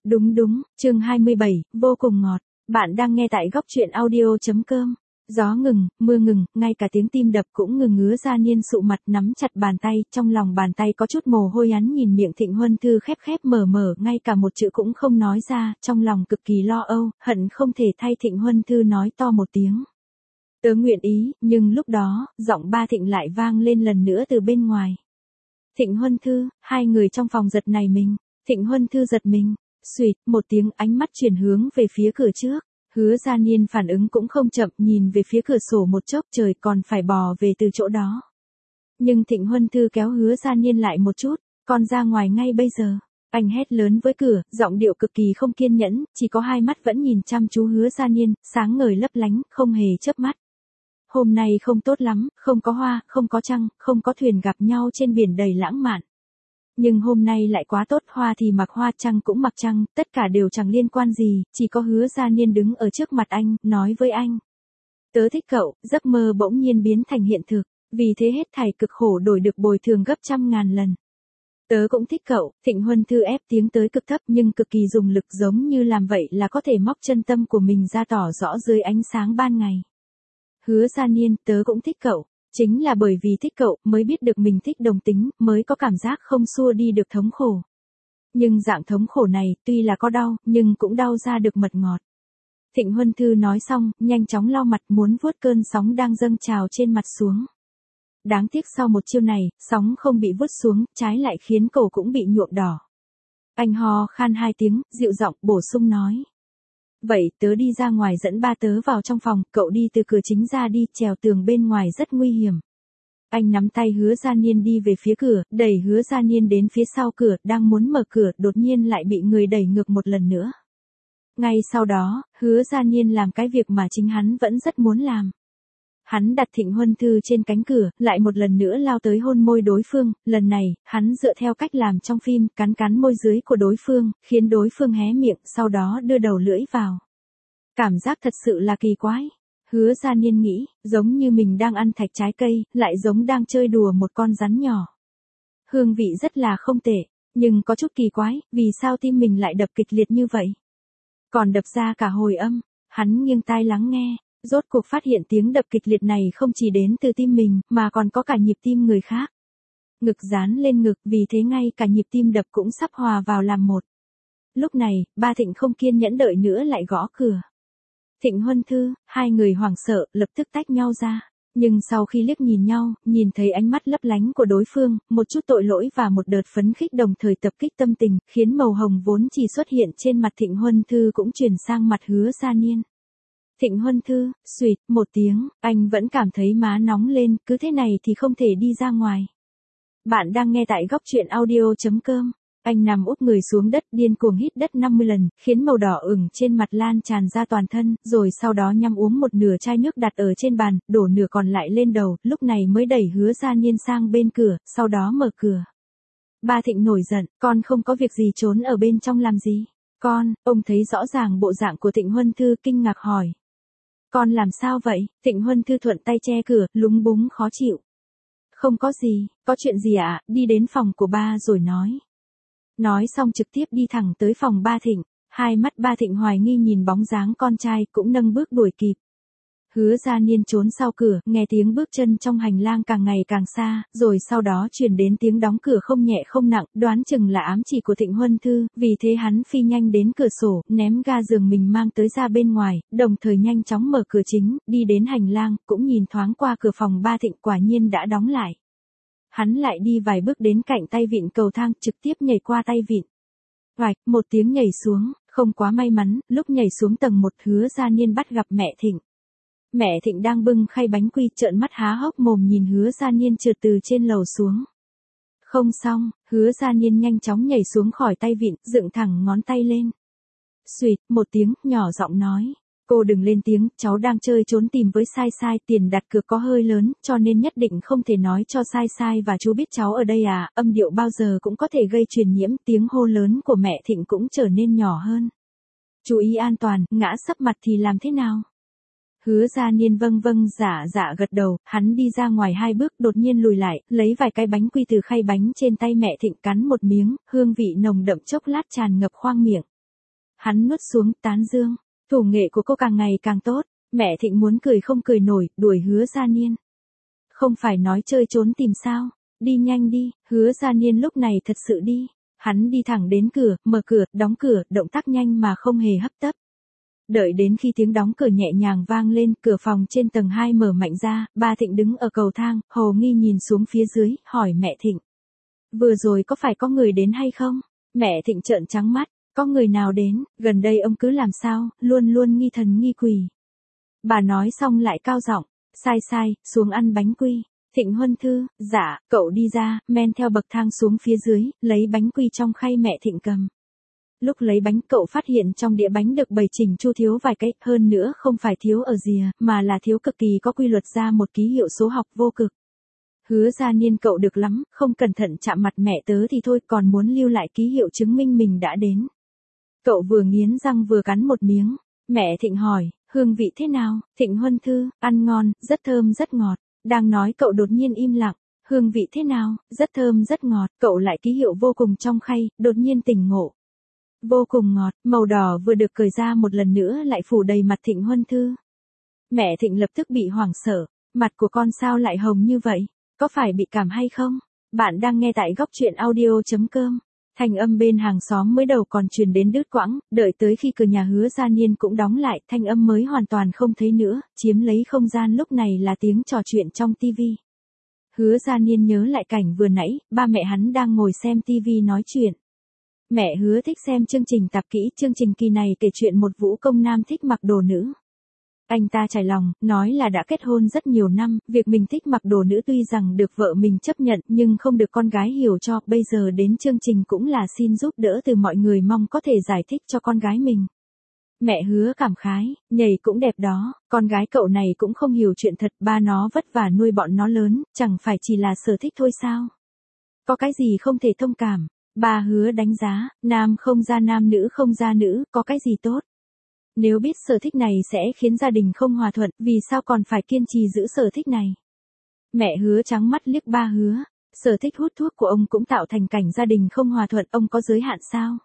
Đúng đúng, chương 27, vô cùng ngọt. Bạn đang nghe tại góc truyện audio.com. Gió ngừng, mưa ngừng, ngay cả tiếng tim đập cũng ngừng ngứa ra. Niên sụ mặt nắm chặt bàn tay, trong lòng bàn tay có chút mồ hôi. Hắn nhìn miệng Thịnh Huân Thư khép khép mở mở, ngay cả một chữ cũng không nói ra, trong lòng cực kỳ lo âu, hận không thể thay Thịnh Huân Thư nói to một tiếng. Tớ nguyện ý, nhưng lúc đó, giọng ba Thịnh lại vang lên lần nữa từ bên ngoài. Thịnh Huân Thư, hai người trong phòng giật nảy mình. Thịnh Huân Thư giật mình. Xuỵt, một tiếng, ánh mắt chuyển hướng về phía cửa trước. Hứa Gia Niên phản ứng cũng không chậm, nhìn về phía cửa sổ một chốc, trời còn phải bò về từ chỗ đó. Nhưng Thịnh Huân Thư kéo Hứa Gia Niên lại một chút, con ra ngoài ngay bây giờ. Anh hét lớn với cửa, giọng điệu cực kỳ không kiên nhẫn, chỉ có hai mắt vẫn nhìn chăm chú Hứa Gia Niên, sáng ngời lấp lánh, không hề chớp mắt. Hôm nay không tốt lắm, không có hoa, không có trăng, không có thuyền gặp nhau trên biển đầy lãng mạn. Nhưng hôm nay lại quá tốt, hoa thì mặc hoa, trăng cũng mặc trăng, tất cả đều chẳng liên quan gì, chỉ có Hứa Gia Niên đứng ở trước mặt anh, nói với anh. Tớ thích cậu, giấc mơ bỗng nhiên biến thành hiện thực, vì thế hết thảy cực khổ đổi được bồi thường gấp trăm ngàn lần. Tớ cũng thích cậu, Thịnh Huân Thư ép tiếng tới cực thấp nhưng cực kỳ dùng lực, giống như làm vậy là có thể móc chân tâm của mình ra tỏ rõ dưới ánh sáng ban ngày. Hứa Gia Niên, tớ cũng thích cậu. Chính là bởi vì thích cậu, mới biết được mình thích đồng tính, mới có cảm giác không xua đi được thống khổ. Nhưng dạng thống khổ này, tuy là có đau, nhưng cũng đau ra được mật ngọt. Thịnh Huân Thư nói xong, nhanh chóng lau mặt, muốn vuốt cơn sóng đang dâng trào trên mặt xuống. Đáng tiếc sau một chiêu này, sóng không bị vuốt xuống, trái lại khiến cổ cũng bị nhuộm đỏ. Anh ho khan hai tiếng, dịu giọng, bổ sung nói. Vậy, tớ đi ra ngoài dẫn ba tớ vào trong phòng, cậu đi từ cửa chính ra đi, trèo tường bên ngoài rất nguy hiểm. Anh nắm tay Hứa Gia Niên đi về phía cửa, đẩy Hứa Gia Niên đến phía sau cửa, đang muốn mở cửa, đột nhiên lại bị người đẩy ngược một lần nữa. Ngay sau đó, Hứa Gia Niên làm cái việc mà chính hắn vẫn rất muốn làm. Hắn đặt Thịnh Huân Thư trên cánh cửa, lại một lần nữa lao tới hôn môi đối phương, lần này, hắn dựa theo cách làm trong phim, cắn cắn môi dưới của đối phương, khiến đối phương hé miệng, sau đó đưa đầu lưỡi vào. Cảm giác thật sự là kỳ quái. Hứa Gia Niên nghĩ, giống như mình đang ăn thạch trái cây, lại giống đang chơi đùa một con rắn nhỏ. Hương vị rất là không tệ, nhưng có chút kỳ quái, vì sao tim mình lại đập kịch liệt như vậy? Còn đập ra cả hồi âm, hắn nghiêng tai lắng nghe. Rốt cuộc phát hiện tiếng đập kịch liệt này không chỉ đến từ tim mình, mà còn có cả nhịp tim người khác. Ngực dán lên ngực, vì thế ngay cả nhịp tim đập cũng sắp hòa vào làm một. Lúc này, ba Thịnh không kiên nhẫn đợi nữa lại gõ cửa. Thịnh Huân Thư, hai người hoảng sợ, lập tức tách nhau ra. Nhưng sau khi liếc nhìn nhau, nhìn thấy ánh mắt lấp lánh của đối phương, một chút tội lỗi và một đợt phấn khích đồng thời tập kích tâm tình, khiến màu hồng vốn chỉ xuất hiện trên mặt Thịnh Huân Thư cũng chuyển sang mặt Hứa Gia Niên. Thịnh Huân Thư, xuỵt, một tiếng, anh vẫn cảm thấy má nóng lên, cứ thế này thì không thể đi ra ngoài. Bạn đang nghe tại góc truyện audio.com. Anh nằm úp người xuống đất, điên cuồng hít đất 50 lần, khiến màu đỏ ửng trên mặt lan tràn ra toàn thân, rồi sau đó nhắm uống một nửa chai nước đặt ở trên bàn, đổ nửa còn lại lên đầu, lúc này mới đẩy Hứa Gia Niên sang bên cửa, sau đó mở cửa. Ba Thịnh nổi giận, con không có việc gì trốn ở bên trong làm gì? Con, ông thấy rõ ràng bộ dạng của Thịnh Huân Thư, kinh ngạc hỏi. Con làm sao vậy? Thịnh Huân Thư thuận tay che cửa, lúng búng khó chịu. Không có gì, có chuyện gì ạ? Đi đến phòng của ba rồi nói. Nói xong trực tiếp đi thẳng tới phòng ba Thịnh, hai mắt ba Thịnh hoài nghi nhìn bóng dáng con trai, cũng nâng bước đuổi kịp. Hứa Gia Niên trốn sau cửa, nghe tiếng bước chân trong hành lang càng ngày càng xa, rồi sau đó truyền đến tiếng đóng cửa không nhẹ không nặng, đoán chừng là ám chỉ của Thịnh Huân Thư, vì thế hắn phi nhanh đến cửa sổ, ném ga giường mình mang tới ra bên ngoài, đồng thời nhanh chóng mở cửa chính, đi đến hành lang, cũng nhìn thoáng qua cửa phòng ba Thịnh, quả nhiên đã đóng lại. Hắn lại đi vài bước đến cạnh tay vịn cầu thang, trực tiếp nhảy qua tay vịn. Oạch, một tiếng nhảy xuống, không quá may mắn, lúc nhảy xuống tầng 1 Hứa Gia Niên bắt gặp mẹ Thịnh. Mẹ Thịnh đang bưng khay bánh quy, trợn mắt há hốc mồm nhìn Hứa Gia Niên trượt từ trên lầu xuống. Không xong, Hứa Gia Niên nhanh chóng nhảy xuống khỏi tay vịn, dựng thẳng ngón tay lên. Xuỵt, một tiếng, nhỏ giọng nói. Cô đừng lên tiếng, cháu đang chơi trốn tìm với Sai Sai, tiền đặt cược có hơi lớn, cho nên nhất định không thể nói cho Sai Sai và chú biết cháu ở đây à, âm điệu bao giờ cũng có thể gây truyền nhiễm, tiếng hô lớn của mẹ Thịnh cũng trở nên nhỏ hơn. Chú ý an toàn, ngã sấp mặt thì làm thế nào? Hứa Gia Niên vâng vâng dạ dạ gật đầu, hắn đi ra ngoài 2 bước, đột nhiên lùi lại, lấy vài cái bánh quy từ khay bánh trên tay mẹ Thịnh cắn một miếng, hương vị nồng đậm chốc lát tràn ngập khoang miệng. Hắn nuốt xuống, tán dương. Thủ nghệ của cô càng ngày càng tốt. Mẹ Thịnh muốn cười không cười nổi, đuổi Hứa Gia Niên. Không phải nói chơi trốn tìm sao? Đi nhanh đi. Hứa Gia Niên lúc này thật sự đi. Hắn đi thẳng đến cửa, mở cửa, đóng cửa, động tác nhanh mà không hề hấp tấp. Đợi đến khi tiếng đóng cửa nhẹ nhàng vang lên, cửa phòng trên tầng 2 mở mạnh ra, ba Thịnh đứng ở cầu thang, hồ nghi nhìn xuống phía dưới, hỏi mẹ Thịnh. Vừa rồi có phải có người đến hay không? Mẹ Thịnh trợn trắng mắt, có người nào đến, gần đây ông cứ làm sao, luôn luôn nghi thần nghi quỷ. Bà nói xong lại cao giọng, sai, xuống ăn bánh quy. Thịnh Huân Thư, dạ, cậu đi ra, men theo bậc thang xuống phía dưới, lấy bánh quy trong khay mẹ Thịnh cầm. Lúc lấy bánh cậu phát hiện trong đĩa bánh được bày chỉnh chu thiếu vài cái, hơn nữa không phải thiếu ở rìa, mà là thiếu cực kỳ có quy luật ra một ký hiệu số học vô cực. Hứa Gia Niên cậu được lắm, không cẩn thận chạm mặt mẹ tớ thì thôi, còn muốn lưu lại ký hiệu chứng minh mình đã đến. Cậu vừa nghiến răng vừa cắn một miếng. Mẹ Thịnh hỏi, hương vị thế nào? Thịnh Huân Thư, ăn ngon, rất thơm rất ngọt. Đang nói cậu đột nhiên im lặng. Hương vị thế nào? Rất thơm rất ngọt. Cậu lại ký hiệu vô cùng trong khay, đột nhiên tỉnh ngộ. Vô cùng ngọt, màu đỏ vừa được cởi ra một lần nữa lại phủ đầy mặt Thịnh Huân Thư. Mẹ Thịnh lập tức bị hoảng sợ. Mặt của con sao lại hồng như vậy? Có phải bị cảm hay không? Bạn đang nghe tại góc truyện audio.com. Thanh âm bên hàng xóm mới đầu còn truyền đến đứt quãng, đợi tới khi cửa nhà Hứa Gia Niên cũng đóng lại, thanh âm mới hoàn toàn không thấy nữa, chiếm lấy không gian lúc này là tiếng trò chuyện trong tivi. Hứa Gia Niên nhớ lại cảnh vừa nãy, ba mẹ hắn đang ngồi xem tivi nói chuyện. Mẹ Hứa thích xem chương trình tạp kỹ, chương trình kỳ này kể chuyện một vũ công nam thích mặc đồ nữ. Anh ta trải lòng, nói là đã kết hôn rất nhiều năm, việc mình thích mặc đồ nữ tuy rằng được vợ mình chấp nhận nhưng không được con gái hiểu cho, bây giờ đến chương trình cũng là xin giúp đỡ từ mọi người mong có thể giải thích cho con gái mình. Mẹ Hứa cảm khái, nhảy cũng đẹp đó, con gái cậu này cũng không hiểu chuyện thật, ba nó vất vả nuôi bọn nó lớn, chẳng phải chỉ là sở thích thôi sao? Có cái gì không thể thông cảm? Ba Hứa đánh giá, nam không ra nam nữ không ra nữ, có cái gì tốt? Nếu biết sở thích này sẽ khiến gia đình không hòa thuận, vì sao còn phải kiên trì giữ sở thích này? Mẹ Hứa trắng mắt liếc ba Hứa, sở thích hút thuốc của ông cũng tạo thành cảnh gia đình không hòa thuận, ông có giới hạn sao?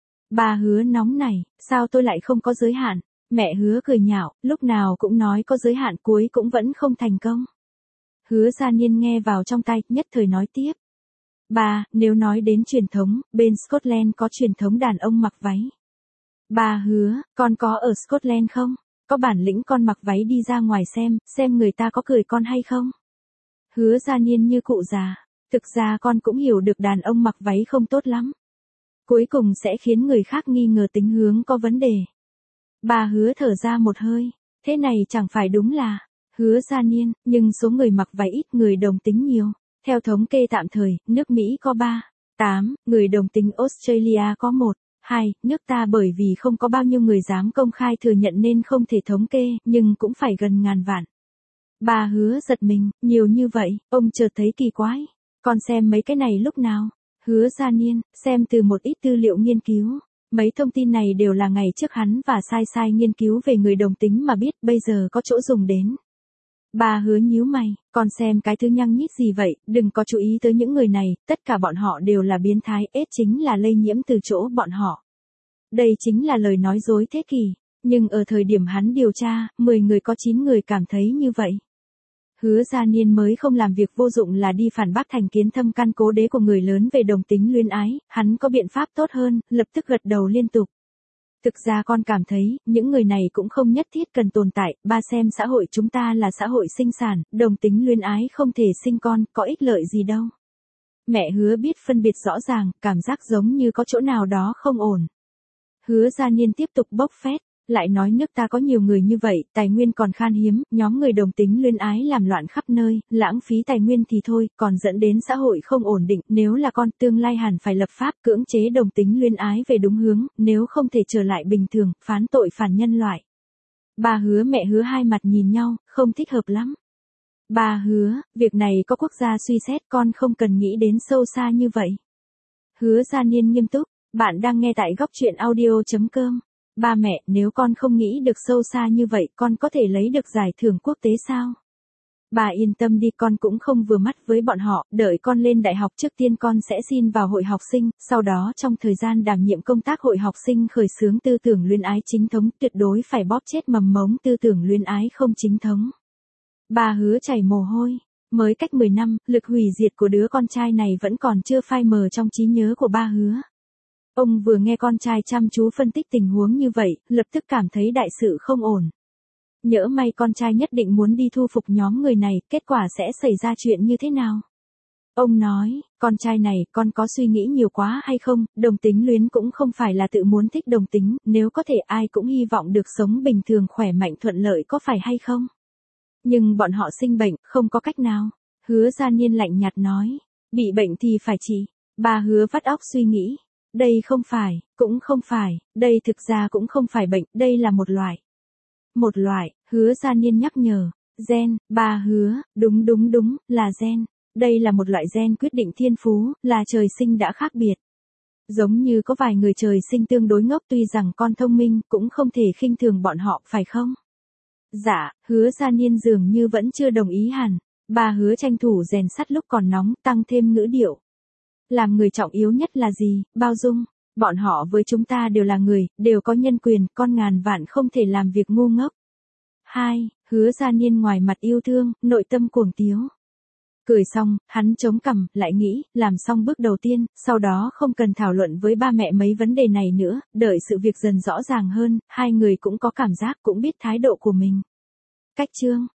Ba Hứa nóng này, sao tôi lại không có giới hạn? Mẹ Hứa cười nhạo, lúc nào cũng nói có giới hạn cuối cũng vẫn không thành công. Hứa Gia Niên nghe vào trong tai, nhất thời nói tiếp. Ba, nếu nói đến truyền thống, bên Scotland có truyền thống đàn ông mặc váy. Ba Hứa, con có ở Scotland không? Có bản lĩnh con mặc váy đi ra ngoài xem người ta có cười con hay không? Hứa Gia Niên như cụ già, thực ra con cũng hiểu được đàn ông mặc váy không tốt lắm. Cuối cùng sẽ khiến người khác nghi ngờ tính hướng có vấn đề. Ba Hứa thở ra một hơi, thế này chẳng phải đúng là, Hứa Gia Niên, nhưng số người mặc váy ít, người đồng tính nhiều. Theo thống kê tạm thời, nước Mỹ có 8, người đồng tính Australia có 2, nước ta bởi vì không có bao nhiêu người dám công khai thừa nhận nên không thể thống kê, nhưng cũng phải gần ngàn vạn. Ba Hứa giật mình, nhiều như vậy, ông chợt thấy kỳ quái. Con xem mấy cái này lúc nào? Hứa Gia Niên, xem từ một ít tư liệu nghiên cứu. Mấy thông tin này đều là ngày trước hắn và sai nghiên cứu về người đồng tính mà biết, bây giờ có chỗ dùng đến. Ba Hứa nhíu mày, con xem cái thứ nhăng nhít gì vậy, đừng có chú ý tới những người này, tất cả bọn họ đều là biến thái, AIDS chính là lây nhiễm từ chỗ bọn họ. Đây chính là lời nói dối thế kỷ, nhưng ở thời điểm hắn điều tra, 10 người có 9 người cảm thấy như vậy. Hứa Gia Niên mới không làm việc vô dụng là đi phản bác thành kiến thâm căn cố đế của người lớn về đồng tính luyến ái, hắn có biện pháp tốt hơn, lập tức gật đầu liên tục. Thực ra con cảm thấy, những người này cũng không nhất thiết cần tồn tại, ba xem xã hội chúng ta là xã hội sinh sản, đồng tính luyến ái không thể sinh con, có ích lợi gì đâu. Mẹ Hứa biết phân biệt rõ ràng, cảm giác giống như có chỗ nào đó không ổn. Hứa Gia Niên tiếp tục bốc phét, lại nói nước ta có nhiều người như vậy, tài nguyên còn khan hiếm, nhóm người đồng tính luyến ái làm loạn khắp nơi, lãng phí tài nguyên thì thôi, còn dẫn đến xã hội không ổn định, nếu là con tương lai hẳn phải lập pháp cưỡng chế đồng tính luyến ái về đúng hướng, nếu không thể trở lại bình thường, phán tội phản nhân loại. Ba Hứa mẹ Hứa hai mặt nhìn nhau, không thích hợp lắm. Ba Hứa, việc này có quốc gia suy xét, con không cần nghĩ đến sâu xa như vậy. Hứa Gia Niên nghiêm túc, bạn đang nghe tại góc truyện audio.com. Ba mẹ, nếu con không nghĩ được sâu xa như vậy, con có thể lấy được giải thưởng quốc tế sao? Bà yên tâm đi, con cũng không vừa mắt với bọn họ, đợi con lên đại học trước tiên con sẽ xin vào hội học sinh, sau đó trong thời gian đảm nhiệm công tác hội học sinh khởi xướng tư tưởng luyến ái chính thống, tuyệt đối phải bóp chết mầm mống tư tưởng luyến ái không chính thống. Bà Hứa chảy mồ hôi. Mới cách 10 năm, lực hủy diệt của đứa con trai này vẫn còn chưa phai mờ trong trí nhớ của ba Hứa. Ông vừa nghe con trai chăm chú phân tích tình huống như vậy, lập tức cảm thấy đại sự không ổn. Nhỡ may con trai nhất định muốn đi thu phục nhóm người này, kết quả sẽ xảy ra chuyện như thế nào? Ông nói, con trai này, con có suy nghĩ nhiều quá hay không, đồng tính luyến cũng không phải là tự muốn thích đồng tính, nếu có thể ai cũng hy vọng được sống bình thường khỏe mạnh thuận lợi có phải hay không? Nhưng bọn họ sinh bệnh, không có cách nào. Hứa Gia Niên lạnh nhạt nói, bị bệnh thì phải trị. Bà Hứa vắt óc suy nghĩ, đây không phải, cũng không phải, đây thực ra cũng không phải bệnh, đây là một loại. Một loại, Hứa Gia Niên nhắc nhở, gen, bà Hứa, đúng, là gen. Đây là một loại gen quyết định thiên phú, là trời sinh đã khác biệt. Giống như có vài người trời sinh tương đối ngốc, tuy rằng con thông minh, cũng không thể khinh thường bọn họ, phải không? Dạ, Hứa Gia Niên dường như vẫn chưa đồng ý hẳn. Bà Hứa tranh thủ rèn sắt lúc còn nóng, tăng thêm ngữ điệu. Làm người trọng yếu nhất là gì? Bao dung. Bọn họ với chúng ta đều là người, đều có nhân quyền, con ngàn vạn không thể làm việc ngu ngốc. 2. Hứa Gia Niên ngoài mặt yêu thương, nội tâm cuồng tiếu. Cười xong, hắn chống cằm, lại nghĩ, làm xong bước đầu tiên, sau đó không cần thảo luận với ba mẹ mấy vấn đề này nữa, đợi sự việc dần rõ ràng hơn, hai người cũng có cảm giác, cũng biết thái độ của mình. Cách chương